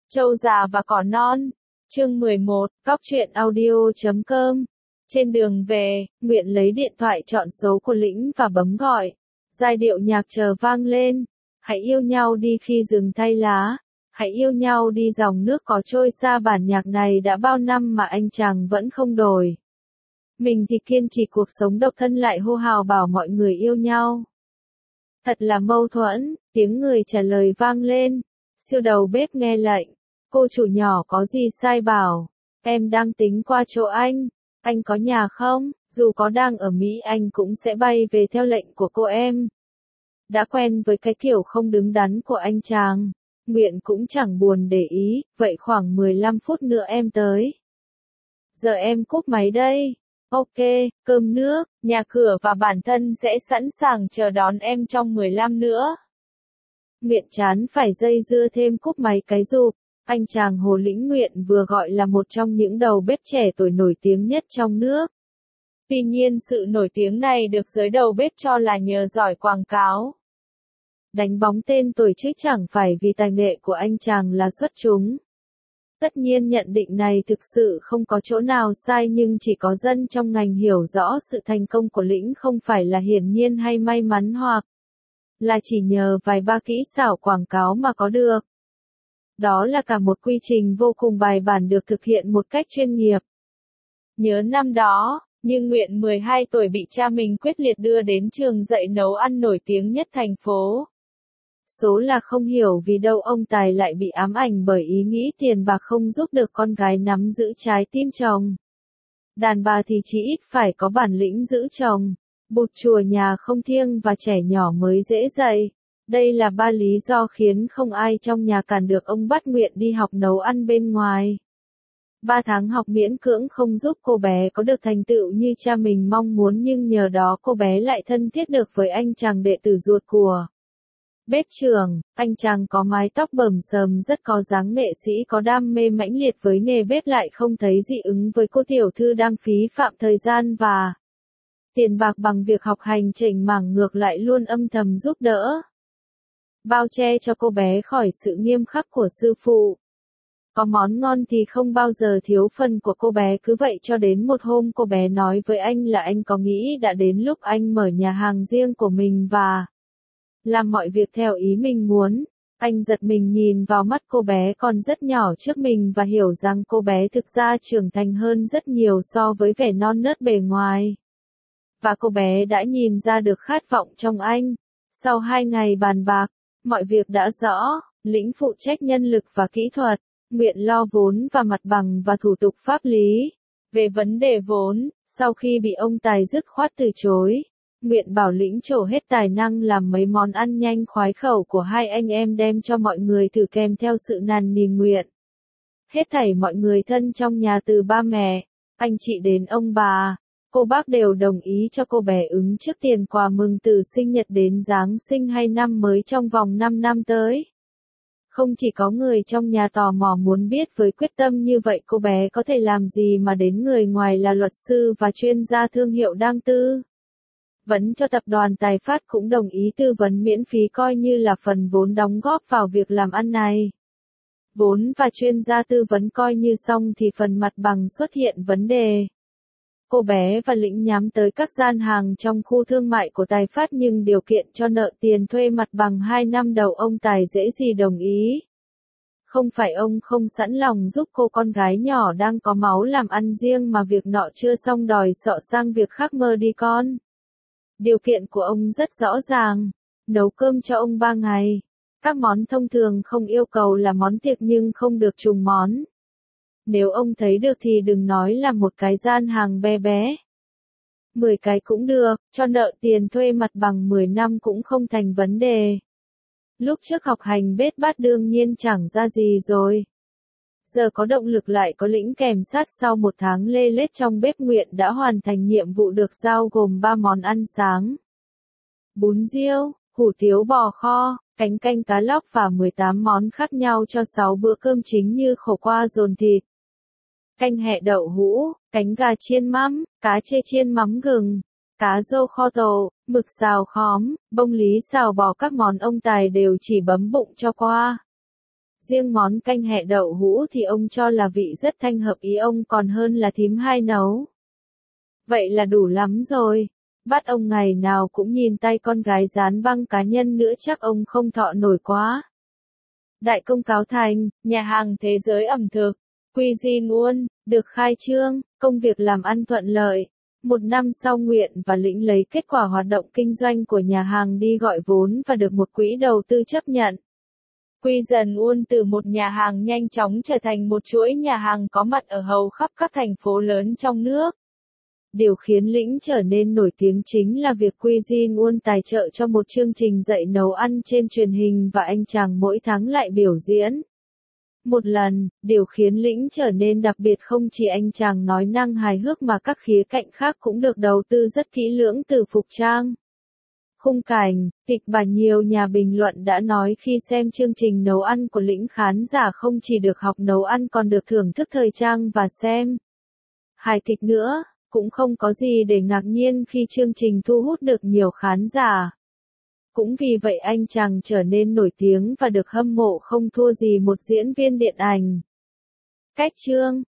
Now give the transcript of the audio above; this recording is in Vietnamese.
Trâu già và cỏ non. Chương 11, Cóc truyện audio.com. Trên đường về, Nguyện lấy điện thoại chọn số của Lĩnh và bấm gọi. Giai điệu nhạc chờ vang lên. Hãy yêu nhau đi khi rừng thay lá. Hãy yêu nhau đi dòng nước có trôi xa. Bản nhạc này đã bao năm mà anh chàng vẫn không đổi. Mình thì kiên trì cuộc sống độc thân lại hô hào bảo mọi người yêu nhau. Thật là mâu thuẫn, tiếng người trả lời vang lên. Siêu đầu bếp nghe lệnh. Cô chủ nhỏ có gì sai bảo. Em đang tính qua chỗ anh có nhà không? Dù có đang ở Mỹ anh cũng sẽ bay về theo lệnh của cô em. Đã quen với cái kiểu không đứng đắn của anh chàng. Nguyện cũng chẳng buồn để ý, vậy khoảng 15 phút nữa em tới. Giờ em cúp máy đây. Ok, cơm nước, nhà cửa và bản thân sẽ sẵn sàng chờ đón em trong 15 nữa. Nguyện chán phải dây dưa thêm cúp máy cái rụp. Anh chàng Hồ Lĩnh Nguyện vừa gọi là một trong những đầu bếp trẻ tuổi nổi tiếng nhất trong nước. Tuy nhiên sự nổi tiếng này được giới đầu bếp cho là nhờ giỏi quảng cáo. Đánh bóng tên tuổi chứ chẳng phải vì tài nghệ của anh chàng là xuất chúng. Tất nhiên nhận định này thực sự không có chỗ nào sai, nhưng chỉ có dân trong ngành hiểu rõ sự thành công của Lĩnh không phải là hiển nhiên hay may mắn hoặc là chỉ nhờ vài ba kỹ xảo quảng cáo mà có được. Đó là cả một quy trình vô cùng bài bản được thực hiện một cách chuyên nghiệp. Nhớ năm đó, như Nguyện 12 tuổi bị cha mình quyết liệt đưa đến trường dạy nấu ăn nổi tiếng nhất thành phố. Số là không hiểu vì đâu ông Tài lại bị ám ảnh bởi ý nghĩ tiền bạc không giúp được con gái nắm giữ trái tim chồng. Đàn bà thì chỉ ít phải có bản lĩnh giữ chồng. Bụt chùa nhà không thiêng và trẻ nhỏ mới dễ dạy. Đây là ba lý do khiến không ai trong nhà cản được ông bắt Nguyện đi học nấu ăn bên ngoài. 3 tháng học miễn cưỡng không giúp cô bé có được thành tựu như cha mình mong muốn, nhưng nhờ đó cô bé lại thân thiết được với anh chàng đệ tử ruột của bếp trưởng. Anh chàng có mái tóc bờm sờm rất có dáng nghệ sĩ có đam mê mãnh liệt với nghề bếp, lại không thấy dị ứng với cô tiểu thư đang phí phạm thời gian và tiền bạc bằng việc học hành chểnh mảng, ngược lại luôn âm thầm giúp đỡ, bao che cho cô bé khỏi sự nghiêm khắc của sư phụ. Có món ngon thì không bao giờ thiếu phần của cô bé, cứ vậy cho đến một hôm cô bé nói với anh là anh có nghĩ đã đến lúc anh mở nhà hàng riêng của mình và làm mọi việc theo ý mình muốn. Anh giật mình nhìn vào mắt cô bé còn rất nhỏ trước mình và hiểu rằng cô bé thực ra trưởng thành hơn rất nhiều so với vẻ non nớt bề ngoài. Và cô bé đã nhìn ra được khát vọng trong anh. Sau 2 ngày bàn bạc, mọi việc đã rõ. Lĩnh phụ trách nhân lực và kỹ thuật, Nguyện lo vốn và mặt bằng và thủ tục pháp lý. Về vấn đề vốn, sau khi bị ông Tài dứt khoát từ chối, Nguyện bảo Lĩnh trổ hết tài năng làm mấy món ăn nhanh khoái khẩu của hai anh em đem cho mọi người thử, kèm theo sự năn nỉ Nguyện. Hết thảy mọi người thân trong nhà từ ba mẹ, anh chị đến ông bà, cô bác đều đồng ý cho cô bé ứng trước tiền quà mừng từ sinh nhật đến Giáng sinh hay năm mới trong vòng 5 năm tới. Không chỉ có người trong nhà tò mò muốn biết với quyết tâm như vậy cô bé có thể làm gì mà đến người ngoài là luật sư và chuyên gia thương hiệu đang tư vấn cho tập đoàn Tài Phát cũng đồng ý tư vấn miễn phí coi như là phần vốn đóng góp vào việc làm ăn này. Vốn và chuyên gia tư vấn coi như xong thì phần mặt bằng xuất hiện vấn đề. Cô bé và Lĩnh nhắm tới các gian hàng trong khu thương mại của Tài Phát, nhưng điều kiện cho nợ tiền thuê mặt bằng 2 năm đầu ông Tài dễ gì đồng ý. Không phải ông không sẵn lòng giúp cô con gái nhỏ đang có máu làm ăn riêng, mà việc nọ chưa xong đòi sọ sang việc khác mơ đi con. Điều kiện của ông rất rõ ràng, nấu cơm cho ông 3 ngày. Các món thông thường không yêu cầu là món tiệc nhưng không được trùng món. Nếu ông thấy được thì đừng nói là một cái gian hàng bé bé. 10 cái cũng được, cho nợ tiền thuê mặt bằng 10 năm cũng không thành vấn đề. Lúc trước học hành bết bát đương nhiên chẳng ra gì rồi. Giờ có động lực lại có Lĩnh kèm sát, sau 1 tháng lê lết trong bếp Nguyện đã hoàn thành nhiệm vụ được giao gồm 3 món ăn sáng. Bún riêu, hủ tiếu bò kho, cánh canh cá lóc và 18 món khác nhau cho 6 bữa cơm chính như khổ qua dồn thịt, canh hẹ đậu hũ, cánh gà chiên mắm, cá chê chiên mắm gừng, cá rô kho tàu, mực xào khóm, bông lý xào bò. Các món ông Tài đều chỉ bấm bụng cho qua. Riêng món canh hẹ đậu hũ thì ông cho là vị rất thanh hợp ý ông còn hơn là thím hai nấu. Vậy là đủ lắm rồi. Bắt ông ngày nào cũng nhìn tay con gái dán băng cá nhân nữa chắc ông không thọ nổi quá. Đại công cáo thành, nhà hàng Thế giới ẩm thực, Cuisine World, được khai trương, công việc làm ăn thuận lợi. Một năm sau Nguyện và Lĩnh lấy kết quả hoạt động kinh doanh của nhà hàng đi gọi vốn và được một quỹ đầu tư chấp nhận. Cuisine World từ một nhà hàng nhanh chóng trở thành một chuỗi nhà hàng có mặt ở hầu khắp các thành phố lớn trong nước. Điều khiến Lĩnh trở nên nổi tiếng chính là việc Cuisine World tài trợ cho một chương trình dạy nấu ăn trên truyền hình và anh chàng mỗi tháng lại biểu diễn. Một lần, điều khiến Lĩnh trở nên đặc biệt không chỉ anh chàng nói năng hài hước mà các khía cạnh khác cũng được đầu tư rất kỹ lưỡng từ phục trang, khung cảnh, kịch bản. Nhiều nhà bình luận đã nói khi xem chương trình nấu ăn của Lĩnh khán giả không chỉ được học nấu ăn còn được thưởng thức thời trang và xem hài kịch nữa. Cũng không có gì để ngạc nhiên khi chương trình thu hút được nhiều khán giả. Cũng vì vậy anh chàng trở nên nổi tiếng và được hâm mộ không thua gì một diễn viên điện ảnh. Cách chương